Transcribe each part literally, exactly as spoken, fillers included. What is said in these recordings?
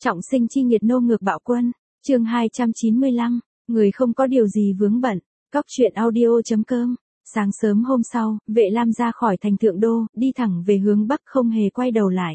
Trọng sinh chi nghiệt nô ngược bạo quân, chương hai trăm chín mươi lăm, người không có điều gì vướng bận, cóc truyện audio.com. Sáng sớm hôm sau, Vệ Lam ra khỏi thành Thượng Đô, đi thẳng về hướng Bắc không hề quay đầu lại.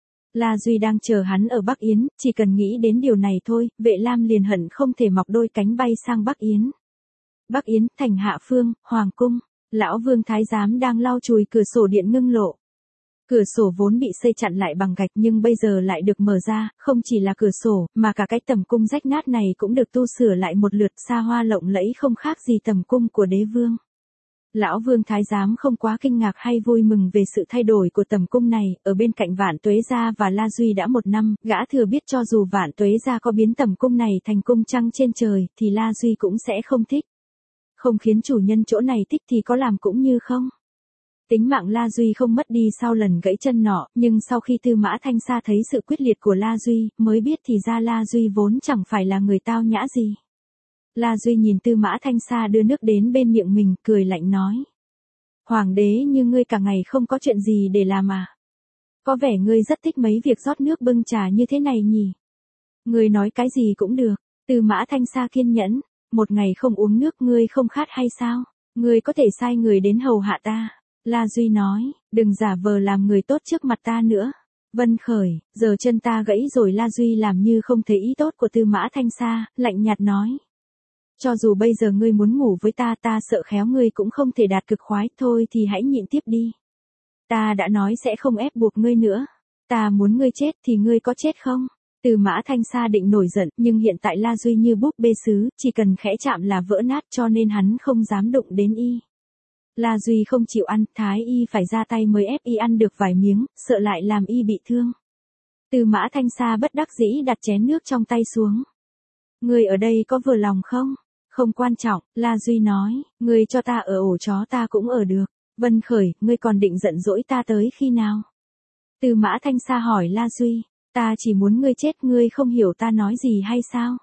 La Duy đang chờ hắn ở Bắc Yến, chỉ cần nghĩ đến điều này thôi, Vệ Lam liền hận không thể mọc đôi cánh bay sang Bắc Yến. Bắc Yến, thành Hạ Phương, Hoàng cung, lão Vương Thái Giám đang lau chùi cửa sổ điện ngưng lộ. Cửa sổ vốn bị xây chặn lại bằng gạch nhưng bây giờ lại được mở ra, không chỉ là cửa sổ, mà cả cái tầm cung rách nát này cũng được tu sửa lại một lượt, xa hoa lộng lẫy không khác gì tầm cung của đế vương. Lão Vương Thái Giám không quá kinh ngạc hay vui mừng về sự thay đổi của tầm cung này, ở bên cạnh Vạn Tuế Gia và La Duy đã một năm, gã thừa biết cho dù Vạn Tuế Gia có biến tầm cung này thành cung trăng trên trời, thì La Duy cũng sẽ không thích. Không khiến chủ nhân chỗ này thích thì có làm cũng như không. Tính mạng La Duy không mất đi sau lần gãy chân nọ, nhưng sau khi Tư Mã Thanh Sa thấy sự quyết liệt của La Duy, mới biết thì ra La Duy vốn chẳng phải là người tao nhã gì. La Duy nhìn Tư Mã Thanh Sa đưa nước đến bên miệng mình, cười lạnh nói. Hoàng đế như ngươi cả ngày không có chuyện gì để làm à? Có vẻ ngươi rất thích mấy việc rót nước bưng trà như thế này nhỉ? Ngươi nói cái gì cũng được. Tư Mã Thanh Sa kiên nhẫn, một ngày không uống nước ngươi không khát hay sao? Ngươi có thể sai người đến hầu hạ ta. La Duy nói, đừng giả vờ làm người tốt trước mặt ta nữa. Vân khởi, giờ chân ta gãy rồi. La Duy làm như không thấy ý tốt của Tư Mã Thanh Sa, lạnh nhạt nói. Cho dù bây giờ ngươi muốn ngủ với ta, ta sợ khéo ngươi cũng không thể đạt cực khoái, thôi thì hãy nhịn tiếp đi. Ta đã nói sẽ không ép buộc ngươi nữa. Ta muốn ngươi chết thì ngươi có chết không? Tư Mã Thanh Sa định nổi giận, nhưng hiện tại La Duy như búp bê sứ, chỉ cần khẽ chạm là vỡ nát, cho nên hắn không dám đụng đến y. La Duy không chịu ăn, thái y phải ra tay mới ép y ăn được vài miếng, sợ lại làm y bị thương. Tư Mã Thanh Sa bất đắc dĩ đặt chén nước trong tay xuống. Ngươi ở đây có vừa lòng không? Không quan trọng, La Duy nói, ngươi cho ta ở ổ chó ta cũng ở được. Vân khởi, ngươi còn định giận dỗi ta tới khi nào? Tư Mã Thanh Sa hỏi La Duy, ta chỉ muốn ngươi chết, ngươi không hiểu ta nói gì hay sao?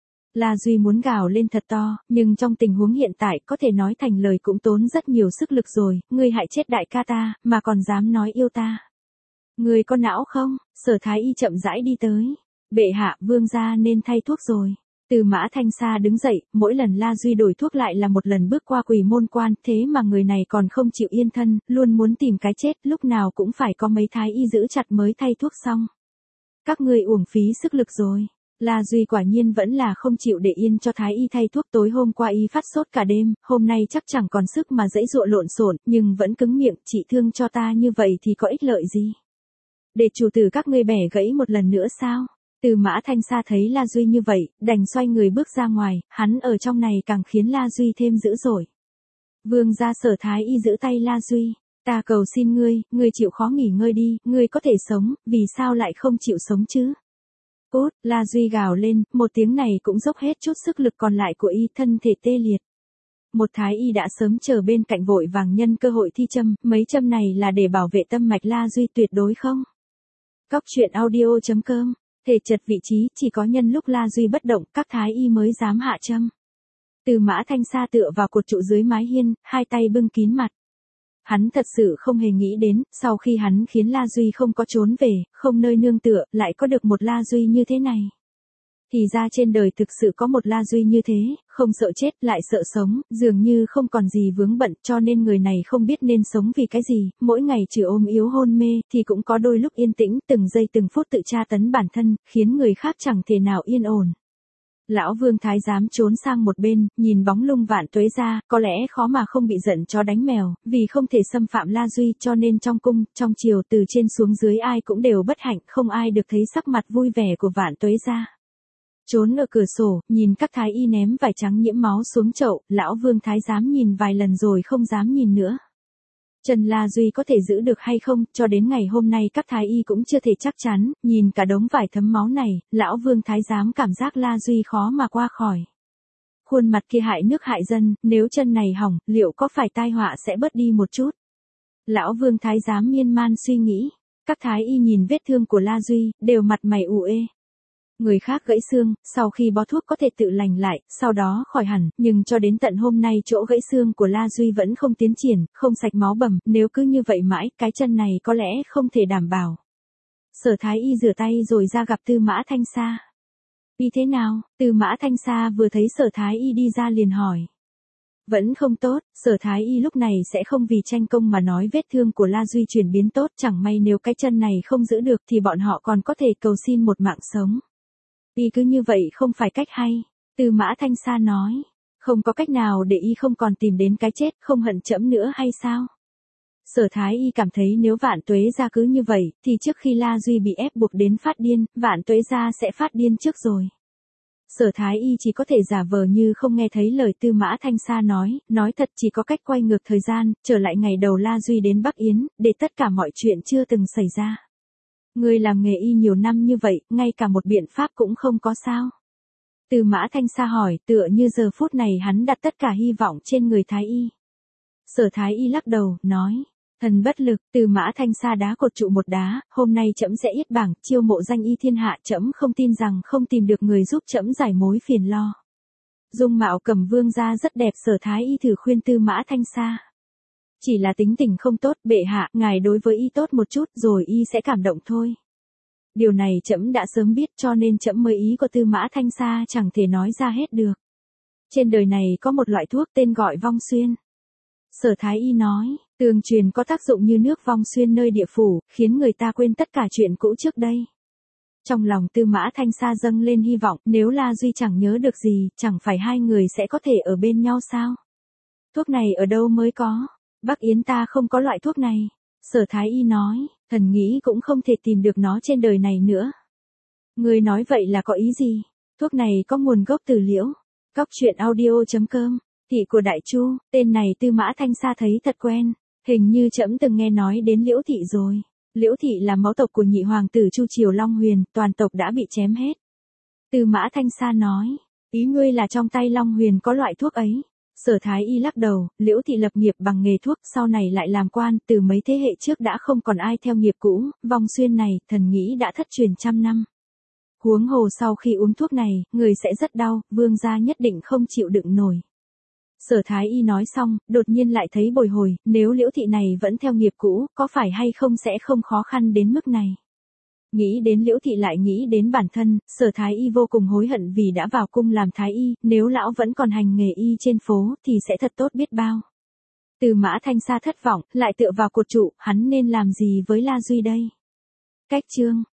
La Duy muốn gào lên thật to, nhưng trong tình huống hiện tại có thể nói thành lời cũng tốn rất nhiều sức lực rồi, ngươi hại chết đại ca ta, mà còn dám nói yêu ta. Ngươi có não không? Sở Thái Y chậm rãi đi tới. Bệ hạ, vương gia nên thay thuốc rồi. Tư Mã Thanh Sa đứng dậy, mỗi lần La Duy đổi thuốc lại là một lần bước qua quỷ môn quan, thế mà người này còn không chịu yên thân, luôn muốn tìm cái chết, lúc nào cũng phải có mấy thái y giữ chặt mới thay thuốc xong. Các ngươi uổng phí sức lực rồi. La Duy quả nhiên vẫn là không chịu để yên cho thái y thay thuốc, tối hôm qua y phát sốt cả đêm, hôm nay chắc chẳng còn sức mà giãy giụa lộn xộn, nhưng vẫn cứng miệng, trị thương cho ta như vậy thì có ích lợi gì? Để chủ tử các ngươi bẻ gãy một lần nữa sao? Tư Mã Thanh Sa thấy La Duy như vậy, đành xoay người bước ra ngoài, hắn ở trong này càng khiến La Duy thêm dữ dội. Vương gia Sở Thái Y giữ tay La Duy, ta cầu xin ngươi, ngươi chịu khó nghỉ ngơi đi, ngươi có thể sống, vì sao lại không chịu sống chứ? Cút, La Duy gào lên, một tiếng này cũng dốc hết chút sức lực còn lại của y, thân thể tê liệt. Một thái y đã sớm chờ bên cạnh vội vàng nhân cơ hội thi châm, mấy châm này là để bảo vệ tâm mạch La Duy tuyệt đối không? Cóc truyện audio.com. Thể chật vị trí, chỉ có nhân lúc La Duy bất động, các thái y mới dám hạ châm. Tư Mã Thanh Sa tựa vào cột trụ dưới mái hiên, hai tay bưng kín mặt. Hắn thật sự không hề nghĩ đến, sau khi hắn khiến La Duy không có trốn về, không nơi nương tựa, lại có được một La Duy như thế này. Thì ra trên đời thực sự có một La Duy như thế, không sợ chết, lại sợ sống, dường như không còn gì vướng bận, cho nên người này không biết nên sống vì cái gì, mỗi ngày trừ ôm yếu hôn mê, thì cũng có đôi lúc yên tĩnh, từng giây từng phút tự tra tấn bản thân, khiến người khác chẳng thể nào yên ổn. Lão Vương Thái Giám trốn sang một bên, nhìn bóng lưng Vạn Tuế Gia, có lẽ khó mà không bị giận chó đánh mèo, vì không thể xâm phạm La Duy, cho nên trong cung, trong triều từ trên xuống dưới ai cũng đều bất hạnh, không ai được thấy sắc mặt vui vẻ của Vạn Tuế Gia. Trốn ở cửa sổ, nhìn các thái y ném vải trắng nhiễm máu xuống chậu, lão Vương Thái Giám nhìn vài lần rồi không dám nhìn nữa. Trần La Duy có thể giữ được hay không, cho đến ngày hôm nay các thái y cũng chưa thể chắc chắn, nhìn cả đống vải thấm máu này, lão Vương Thái Giám cảm giác La Duy khó mà qua khỏi. Khuôn mặt kia hại nước hại dân, nếu chân này hỏng, liệu có phải tai họa sẽ bớt đi một chút? Lão Vương Thái Giám miên man suy nghĩ, các thái y nhìn vết thương của La Duy, đều mặt mày ủ ê. Người khác gãy xương, sau khi bó thuốc có thể tự lành lại, sau đó khỏi hẳn, nhưng cho đến tận hôm nay chỗ gãy xương của La Duy vẫn không tiến triển, không sạch máu bầm, nếu cứ như vậy mãi, cái chân này có lẽ không thể đảm bảo. Sở Thái Y rửa tay rồi ra gặp Tư Mã Thanh Sa. Y thế nào? Tư Mã Thanh Sa vừa thấy Sở Thái Y đi ra liền hỏi. Vẫn không tốt, Sở Thái Y lúc này sẽ không vì tranh công mà nói vết thương của La Duy chuyển biến tốt, chẳng may nếu cái chân này không giữ được thì bọn họ còn có thể cầu xin một mạng sống. Y cứ như vậy không phải cách hay, Tư Mã Thanh Sa nói. Không có cách nào để y không còn tìm đến cái chết, không hận trẫm nữa hay sao? Sở Thái Y cảm thấy nếu Vạn Tuế Gia cứ như vậy, thì trước khi La Duy bị ép buộc đến phát điên, Vạn Tuế Gia sẽ phát điên trước rồi. Sở Thái Y chỉ có thể giả vờ như không nghe thấy lời Tư Mã Thanh Sa nói, nói thật chỉ có cách quay ngược thời gian, trở lại ngày đầu La Duy đến Bắc Yến, để tất cả mọi chuyện chưa từng xảy ra. Người làm nghề y nhiều năm như vậy, ngay cả một biện pháp cũng không có sao? Tư Mã Thanh Sa hỏi, tựa như giờ phút này hắn đặt tất cả hy vọng trên người Thái Y. Sở Thái Y lắc đầu, nói, thần bất lực. Tư Mã Thanh Sa đá cột trụ một đá, hôm nay trẫm sẽ yết bảng, chiêu mộ danh y thiên hạ, trẫm không tin rằng không tìm được người giúp trẫm giải mối phiền lo. Dung mạo Cẩm Vương gia rất đẹp, Sở Thái Y thử khuyên Tư Mã Thanh Sa. Chỉ là tính tình không tốt, bệ hạ, ngài đối với y tốt một chút, rồi y sẽ cảm động thôi. Điều này trẫm đã sớm biết, cho nên trẫm mới ý của Tư Mã Thanh Sa chẳng thể nói ra hết được. Trên đời này có một loại thuốc tên gọi vong xuyên. Sở Thái Y nói, tương truyền có tác dụng như nước vong xuyên nơi địa phủ, khiến người ta quên tất cả chuyện cũ trước đây. Trong lòng Tư Mã Thanh Sa dâng lên hy vọng, nếu La Duy chẳng nhớ được gì, chẳng phải hai người sẽ có thể ở bên nhau sao? Thuốc này ở đâu mới có? Bắc Yến ta không có loại thuốc này. Sở Thái Y nói, thần nghĩ cũng không thể tìm được nó trên đời này nữa. Người nói vậy là có ý gì? Thuốc này có nguồn gốc từ Liễu. Cóc truyện audio chấm com. Thị của Đại Chu, tên này Tư Mã Thanh Sa thấy thật quen. Hình như trẫm từng nghe nói đến Liễu Thị rồi. Liễu Thị là máu tộc của nhị hoàng tử Chu Triều Long Huyền, toàn tộc đã bị chém hết. Tư Mã Thanh Sa nói, ý ngươi là trong tay Long Huyền có loại thuốc ấy. Sở Thái Y lắc đầu, Liễu Thị lập nghiệp bằng nghề thuốc, sau này lại làm quan, từ mấy thế hệ trước đã không còn ai theo nghiệp cũ, vong xuyên này, thần nghĩ đã thất truyền trăm năm. Huống hồ sau khi uống thuốc này, người sẽ rất đau, vương gia nhất định không chịu đựng nổi. Sở Thái Y nói xong, đột nhiên lại thấy bồi hồi, nếu Liễu Thị này vẫn theo nghiệp cũ, có phải hay không sẽ không khó khăn đến mức này. Nghĩ đến Liễu Thị lại nghĩ đến bản thân, Sở Thái Y vô cùng hối hận vì đã vào cung làm Thái Y, nếu lão vẫn còn hành nghề y trên phố, thì sẽ thật tốt biết bao. Tư Mã Thanh Sa thất vọng, lại tựa vào cột trụ, hắn nên làm gì với La Duy đây? Cách chương